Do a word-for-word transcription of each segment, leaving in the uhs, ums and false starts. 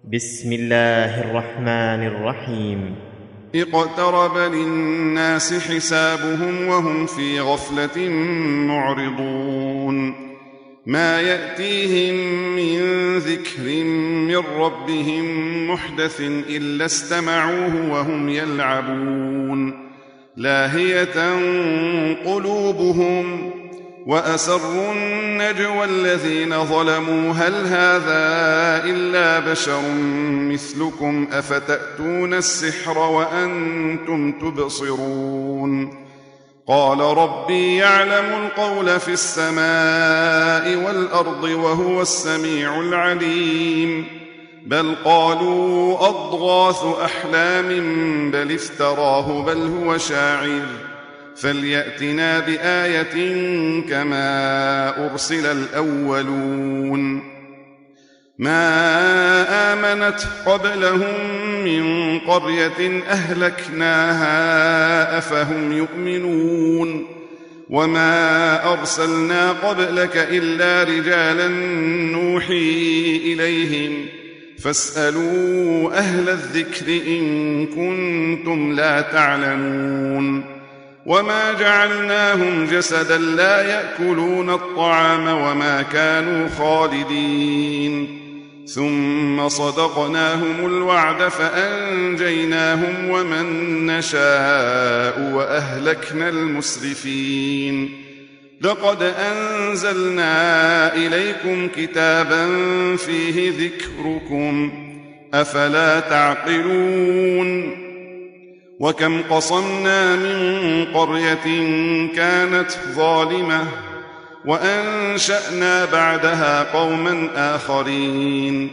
بسم الله الرحمن الرحيم. اقترب للناس حسابهم وهم في غفلة معرضون. ما يأتيهم من ذكر من ربهم محدث إلا استمعوه وهم يلعبون لاهية قلوبهم وأسروا النجوى الذين ظلموا هل هذا إلا بشر مثلكم أفتأتون السحر وأنتم تبصرون. قال ربي يعلم القول في السماء والأرض وهو السميع العليم. بل قالوا أضغاث أحلام بل افتراه بل هو شاعر فليأتنا بآية كما أرسل الأولون. ما آمنت قبلهم من قرية أهلكناها أفهم يؤمنون. وما أرسلنا قبلك إلا رجالا نوحي إليهم فاسألوا أهل الذكر إن كنتم لا تعلمون. وما جعلناهم جسدا لا يأكلون الطعام وما كانوا خالدين. ثم صدقناهم الوعد فأنجيناهم ومن نشاء وأهلكنا المسرفين. لقد أنزلنا إليكم كتابا فيه ذكركم أفلا تعقلون. وكم قصمنا من قرية كانت ظالمة وأنشأنا بعدها قوما آخرين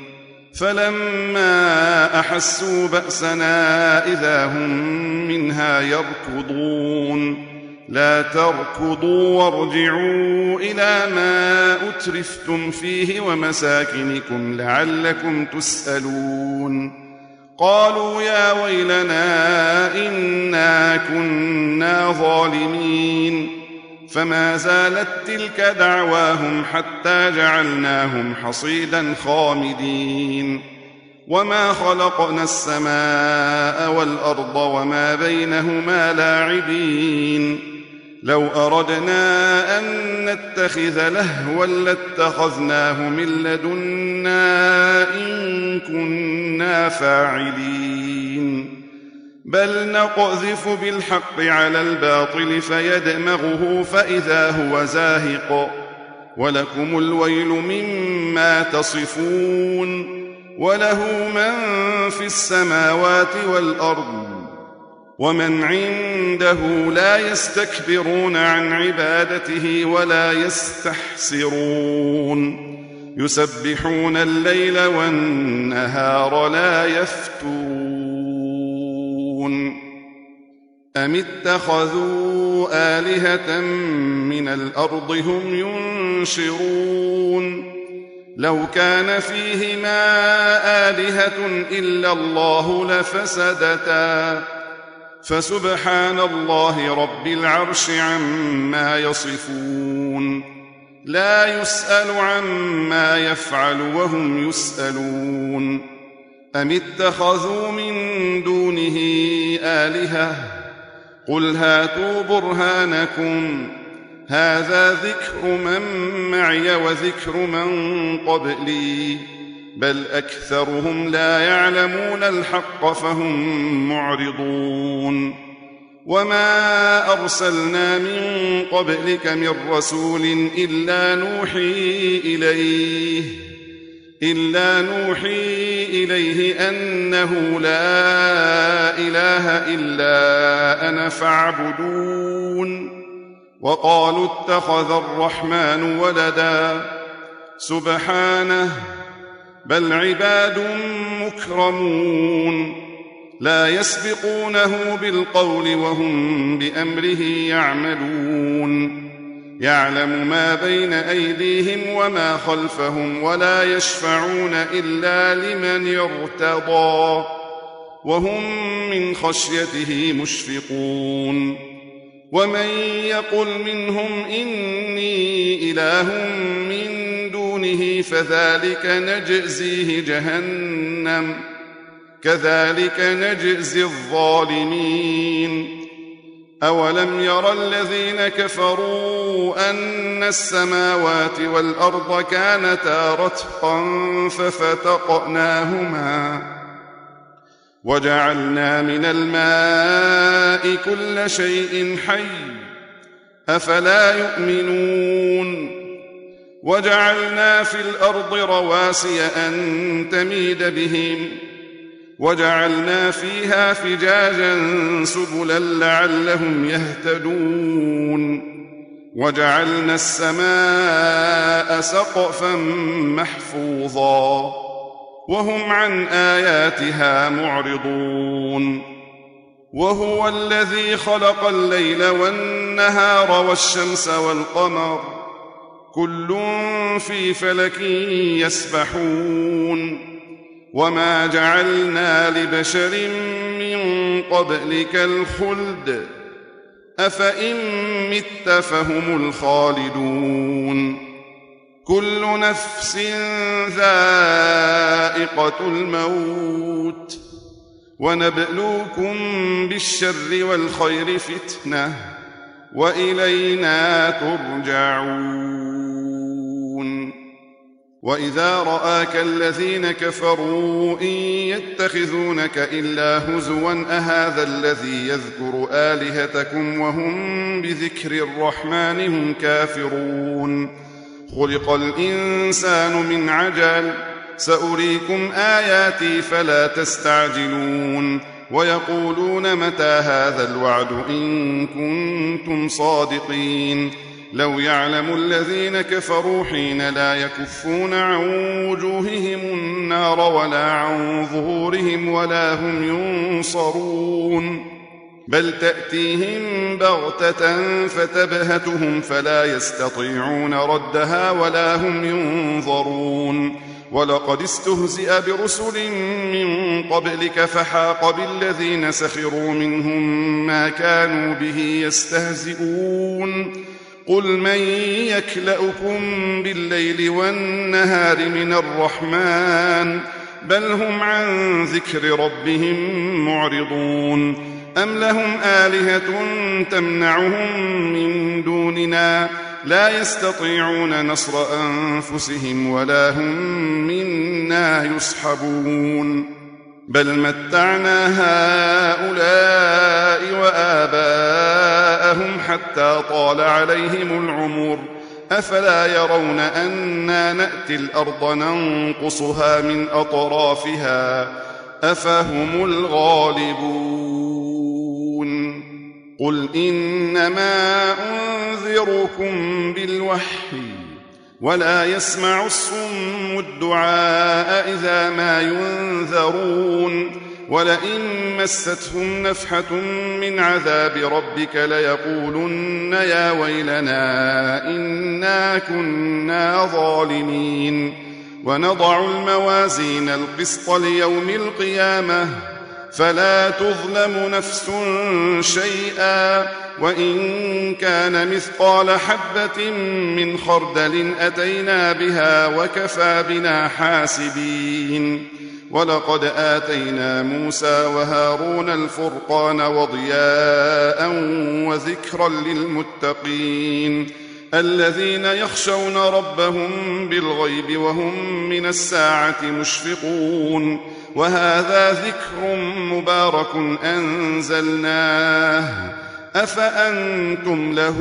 فلما أحسوا بأسنا إذا هم منها يركضون. لا تركضوا وارجعوا إلى ما أترفتم فيه ومساكنكم لعلكم تسألون. قالوا يا ويلنا إنا كنا ظالمين. فما زالت تلك دعواهم حتى جعلناهم حصيدا خامدين. وما خلقنا السماء والأرض وما بينهما لاعبين. لو أردنا أن نتخذ لهوا لاتخذناه من لدنا إن كنا فاعلين. بل نقذف بالحق على الباطل فيدمغه فإذا هو زاهق ولكم الويل مما تصفون. وله من في السماوات والأرض ومن عنده لا يستكبرون عن عبادته ولا يستحسرون. يسبحون الليل والنهار لا يفترون. أم اتخذوا آلهة من الأرض هم ينشرون. لو كان فيهما آلهة إلا الله لفسدتا فسبحان الله رب العرش عما يصفون. لا يسأل عما يفعل وهم يسألون. أم اتخذوا من دونه آلهة قل هاتوا برهانكم هذا ذكر من معي وذكر من قبلي بل أكثرهم لا يعلمون الحق فهم معرضون. وما أرسلنا من قبلك من رسول إلا نوحي إليه إلا نوحي إليه أنه لا إله إلا أنا فاعبدون. وقالوا اتخذ الرحمن ولدا سبحانه بل عباد مكرمون لا يسبقونه بالقول وهم بأمره يعملون. يعلم ما بين أيديهم وما خلفهم ولا يشفعون إلا لمن ارتضى وهم من خشيته مشفقون. ومن يقل منهم إني إله من دونه دونه فذلك نجزيه جهنم كذلك نجزي الظالمين. أولم ير الذين كفروا أن السماوات والأرض كانتا رتقا ففتقناهما وجعلنا من الماء كل شيء حي أفلا يؤمنون. وجعلنا في الأرض رواسي أن تميد بهم وجعلنا فيها فجاجا سبلا لعلهم يهتدون. وجعلنا السماء سقفا محفوظا وهم عن آياتها معرضون. وهو الذي خلق الليل والنهار والشمس والقمر كل في فلك يسبحون. وما جعلنا لبشر من قبلك الخلد أفإن مت فهم الخالدون. كل نفس ذائقة الموت ونبلوكم بالشر والخير فتنة وإلينا ترجعون. وإذا رآك الذين كفروا إن يتخذونك إلا هزوا أهذا الذي يذكر آلهتكم وهم بذكر الرحمن هم كافرون. خلق الإنسان من عجل سأريكم آياتي فلا تستعجلون. ويقولون متى هذا الوعد إن كنتم صادقين. لو يعلم الذين كفروا حين لا يكفون عن وجوههم النار ولا عن ظهورهم ولا هم ينصرون. بل تأتيهم بغتة فتبهتهم فلا يستطيعون ردها ولا هم ينظرون. ولقد استهزئ برسل من قبلك فحاق بالذين سخروا منهم ما كانوا به يستهزئون. قل من يكلؤكم بالليل والنهار من الرحمن بل هم عن ذكر ربهم معرضون. أم لهم آلهة تمنعهم من دوننا لا يستطيعون نصر أنفسهم ولا هم منا يصحبون. بل متعنا هؤلاء وآباءهم حتى طال عليهم العمر أفلا يرون أنا نأتي الأرض ننقصها من أطرافها أفهم الغالبون. قل إنما أنذركم بالوحي ولا يسمع الصم الدعاء إذا ما ينذرون. ولئن مستهم نفحة من عذاب ربك ليقولن يا ويلنا إنا كنا ظالمين. ونضع الموازين القسط ليوم القيامة فلا تظلم نفس شيئا وإن كان مثقال حبة من خردل أتينا بها وكفى بنا حاسبين. ولقد آتينا موسى وهارون الفرقان وضياء وذكرا للمتقين الذين يخشون ربهم بالغيب وهم من الساعة مشفقون. وهذا ذكر مبارك أنزلناه أفأنتم له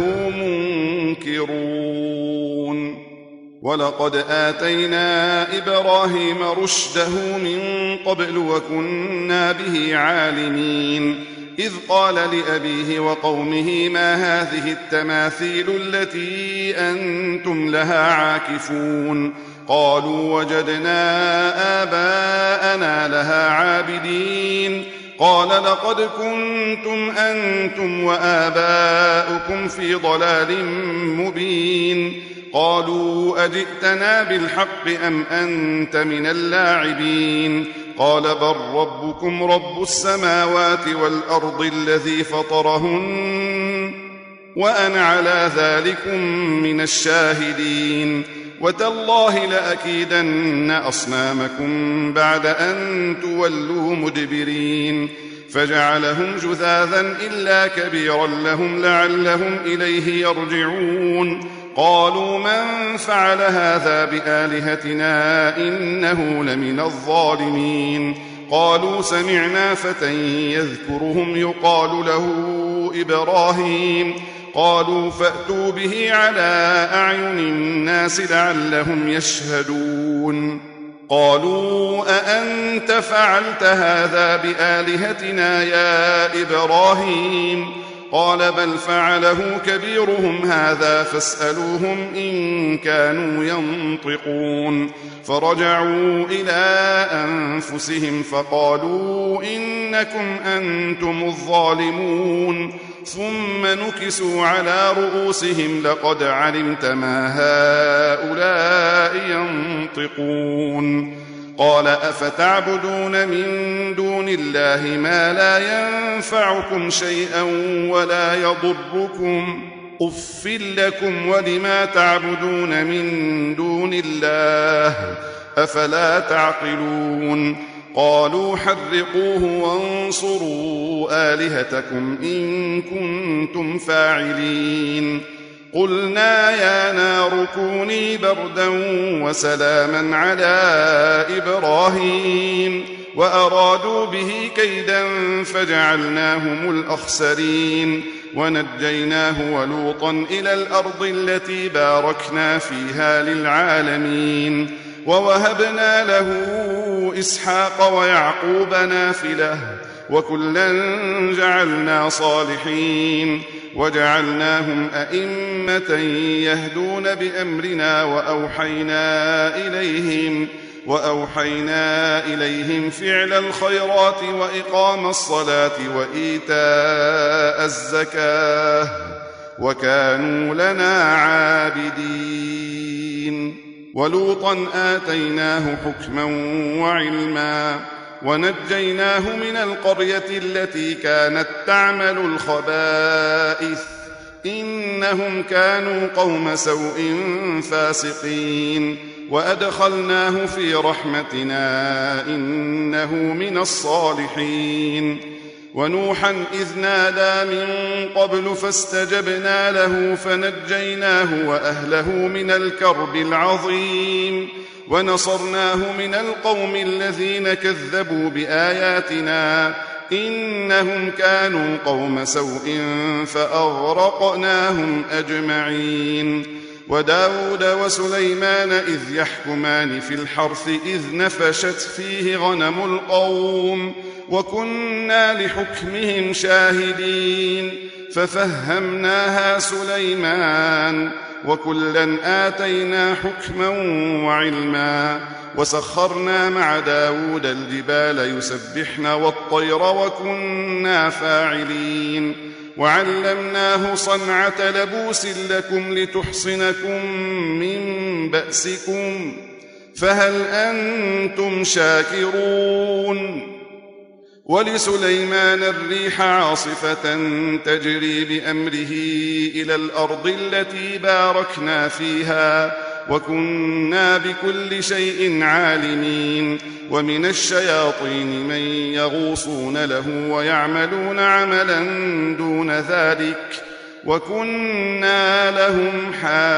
منكرون. ولقد آتينا إبراهيم رشده من قبل وكنا به عالمين. إذ قال لأبيه وقومه ما هذه التماثيل التي أنتم لها عاكفون. قالوا وجدنا آباءنا لها عابدين. قال لقد كنتم أنتم وآباؤكم في ضلال مبين. قالوا أجئتنا بالحق أم أنت من اللاعبين. قال بل ربكم رب السماوات والأرض الذي فطرهن وأنا على ذلكم من الشاهدين. وتالله لأكيدن أصنامكم بعد أن تولوا مدبرين فجعلهم جذاذا إلا كبيرا لهم لعلهم إليه يرجعون قالوا من فعل هذا بآلهتنا إنه لمن الظالمين قالوا سمعنا فتى يذكرهم يقال له إبراهيم قالوا فأتوا به على أعين الناس لعلهم يشهدون قالوا أأنت فعلت هذا بآلهتنا يا إبراهيم قال بل فعله كبيرهم هذا فاسألوهم إن كانوا ينطقون فرجعوا إلى أنفسهم فقالوا إنكم أنتم الظالمون ثم نكسوا على رؤوسهم لقد علمت ما هؤلاء ينطقون قال أفتعبدون من دون الله ما لا ينفعكم شيئا ولا يضركم أف لكم ولما تعبدون من دون الله أفلا تعقلون قالوا حرقوه وانصروا آلهتكم إن كنتم فاعلين قلنا يا نار كوني بردا وسلاما على إبراهيم وأرادوا به كيدا فجعلناهم الأخسرين ونجيناه ولوطا إلى الأرض التي باركنا فيها للعالمين ووهبنا له إسحاق ويعقوب نافلة وكلا جعلنا صالحين وجعلناهم أئمة يهدون بأمرنا وأوحينا إليهم وأوحينا إليهم فعل الخيرات وإقام الصلاة وإيتاء الزكاة وكانوا لنا عابدين ولوطا آتيناه حكما وعلما ونجيناه من القرية التي كانت تعمل الخبائث إنهم كانوا قوم سوء فاسقين وأدخلناه في رحمتنا إنه من الصالحين ونوحا إذ نادى من قبل فاستجبنا له فنجيناه وأهله من الكرب العظيم ونصرناه من القوم الذين كذبوا بآياتنا إنهم كانوا قوم سوء فأغرقناهم أجمعين وداود وسليمان إذ يحكمان في الحرث إذ نفشت فيه غنم القوم وكنا لحكمهم شاهدين ففهمناها سليمان وكلا آتينا حكما وعلما وسخرنا مع داود الجبال يسبحن والطير وكنا فاعلين وعلمناه صنعة لبوس لكم لتحصنكم من بأسكم فهل أنتم شاكرون ولسليمان الريح عاصفة تجري بأمره إلى الأرض التي باركنا فيها وكنا بكل شيء عالمين ومن الشياطين من يغوصون له ويعملون عملا دون ذلك وكنا لهم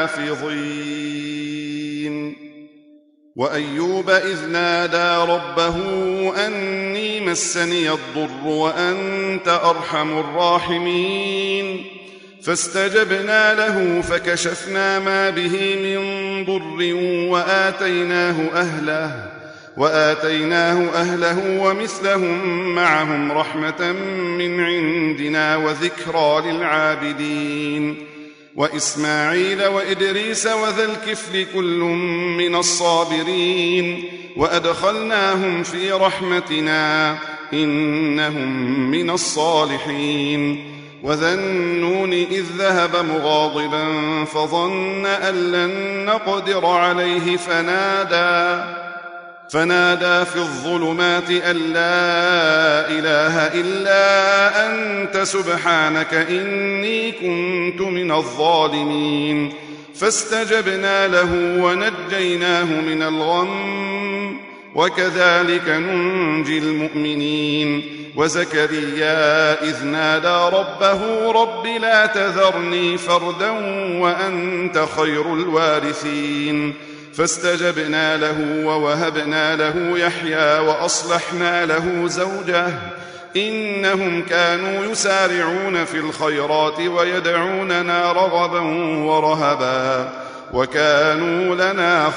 حافظين وأيوب إذ نادى ربه أني مسني الضر وأنت أرحم الراحمين فاستجبنا له فكشفنا ما به من ضر وآتيناه أهله وآتيناه أهله ومثلهم معهم رحمة من عندنا وذكرى للعابدين وإسماعيل وإدريس وذا الكفل كل من الصابرين وأدخلناهم في رحمتنا إنهم من الصالحين وذا النون إذ ذهب مغاضبا فظن أن لن نقدر عليه فنادى فنادى في الظلمات أن لا إله إلا أنت سبحانك إني كنت من الظالمين فاستجبنا له ونجيناه من الغم وكذلك ننجي المؤمنين. وزكريا إذ نادى ربه رب لا تذرني فردا وأنت خير الوارثين فاستجبنا له ووهبنا له يحيى وأصلحنا له زوجه إنهم كانوا يسارعون في الخيرات ويدعوننا رغبا ورهبا وكانوا لنا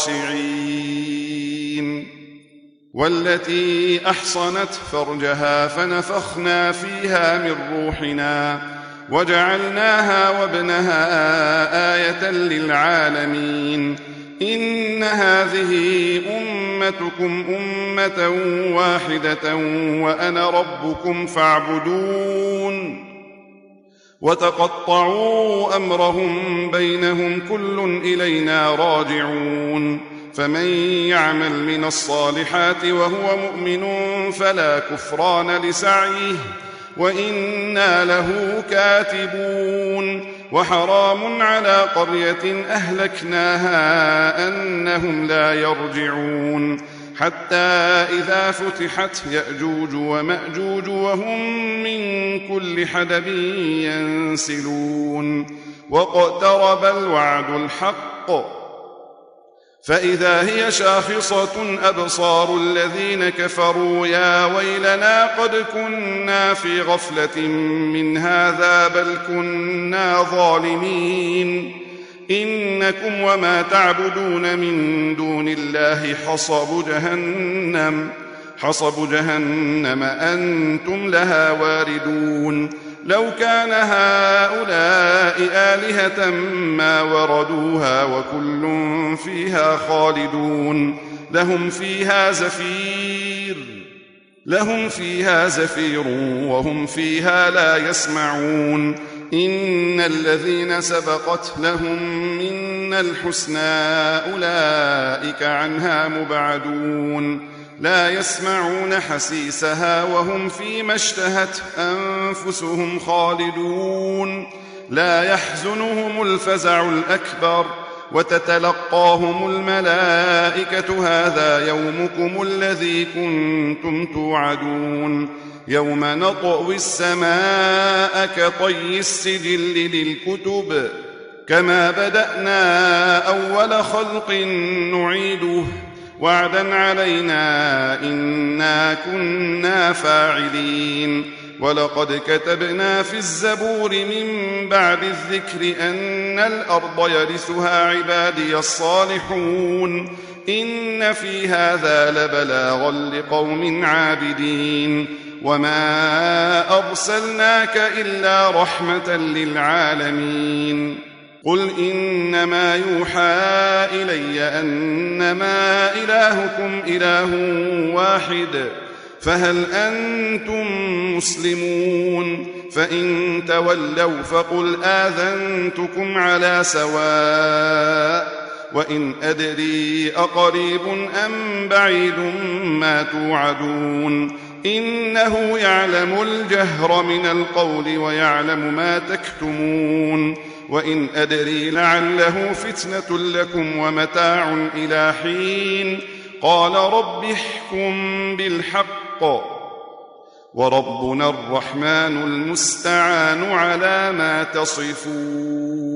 خاشعين. والتي أحصنت فرجها فنفخنا فيها من روحنا وجعلناها وابنها آية للعالمين. إن هذه أمتكم أمة واحدة وأنا ربكم فاعبدون. وتقطعوا أمرهم بينهم كل إلينا راجعون. فمن يعمل من الصالحات وهو مؤمن فلا كفران لسعيه وإنا له كاتبون. وحرام على قرية أهلكناها أنهم لا يرجعون حتى إذا فتحت يأجوج ومأجوج وهم من كل حدب ينسلون. واقترب الوعد الحق فإذا هي شاخصة أبصار الذين كفروا يا ويلنا قد كنا في غفلة من هذا بل كنا ظالمين. إنكم وما تعبدون من دون الله حصب جهنم حصب جهنم أنتم لها واردون. لو كان هؤلاء آلهة ما وردوها وكل فيها خالدون. لهم فيها زفير لهم فيها زفير وهم فيها لا يسمعون. إن الذين سبقت لهم منا الحسنى أولئك عنها مبعدون. لا يسمعون حسيسها وهم فيما اشتهت أنفسهم خالدون. لا يحزنهم الفزع الأكبر وتتلقاهم الملائكة هذا يومكم الذي كنتم توعدون. يوم نطوي السماء كطي السجل للكتب كما بدأنا أول خلق نعيده وعدا علينا إنا كنا فاعلين. ولقد كتبنا في الزبور من بعد الذكر أن الأرض يرثها عبادي الصالحون. إن في هذا لبلاغا لقوم عابدين. وما أرسلناك إلا رحمة للعالمين. قل إنما يوحى إلي أنما إلهكم إله واحد فهل أنتم مسلمون؟ فإن تولوا فقل آذنتكم على سواء وإن أدري أقريب أم بعيد ما توعدون. إنه يعلم الجهر من القول ويعلم ما تكتمون. وإن أدري لعله فتنة لكم ومتاع إلى حين. قال رب احكم بالحق وربنا الرحمن المستعان على ما تصفون.